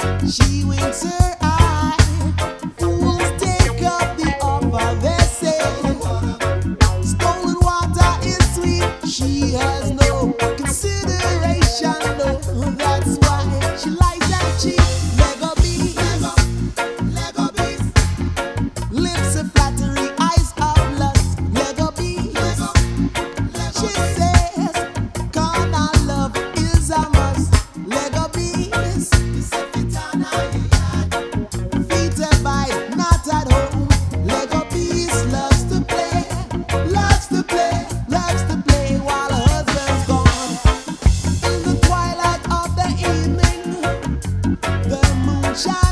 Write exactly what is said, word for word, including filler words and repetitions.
She winks her eye. Fools take up the offer, they say. Stolen water is sweet. She has no consideration, no. That's why she lies and cheats. Lego bees, Lego bees. Lips of flattery, eyes of lust. Lego bees. She says, carnal love is a must. Lego bees. Feet abide, not at home. Lego bees loves to play, loves to play, loves to play while her husband's gone. In the twilight of the evening, the moon shines.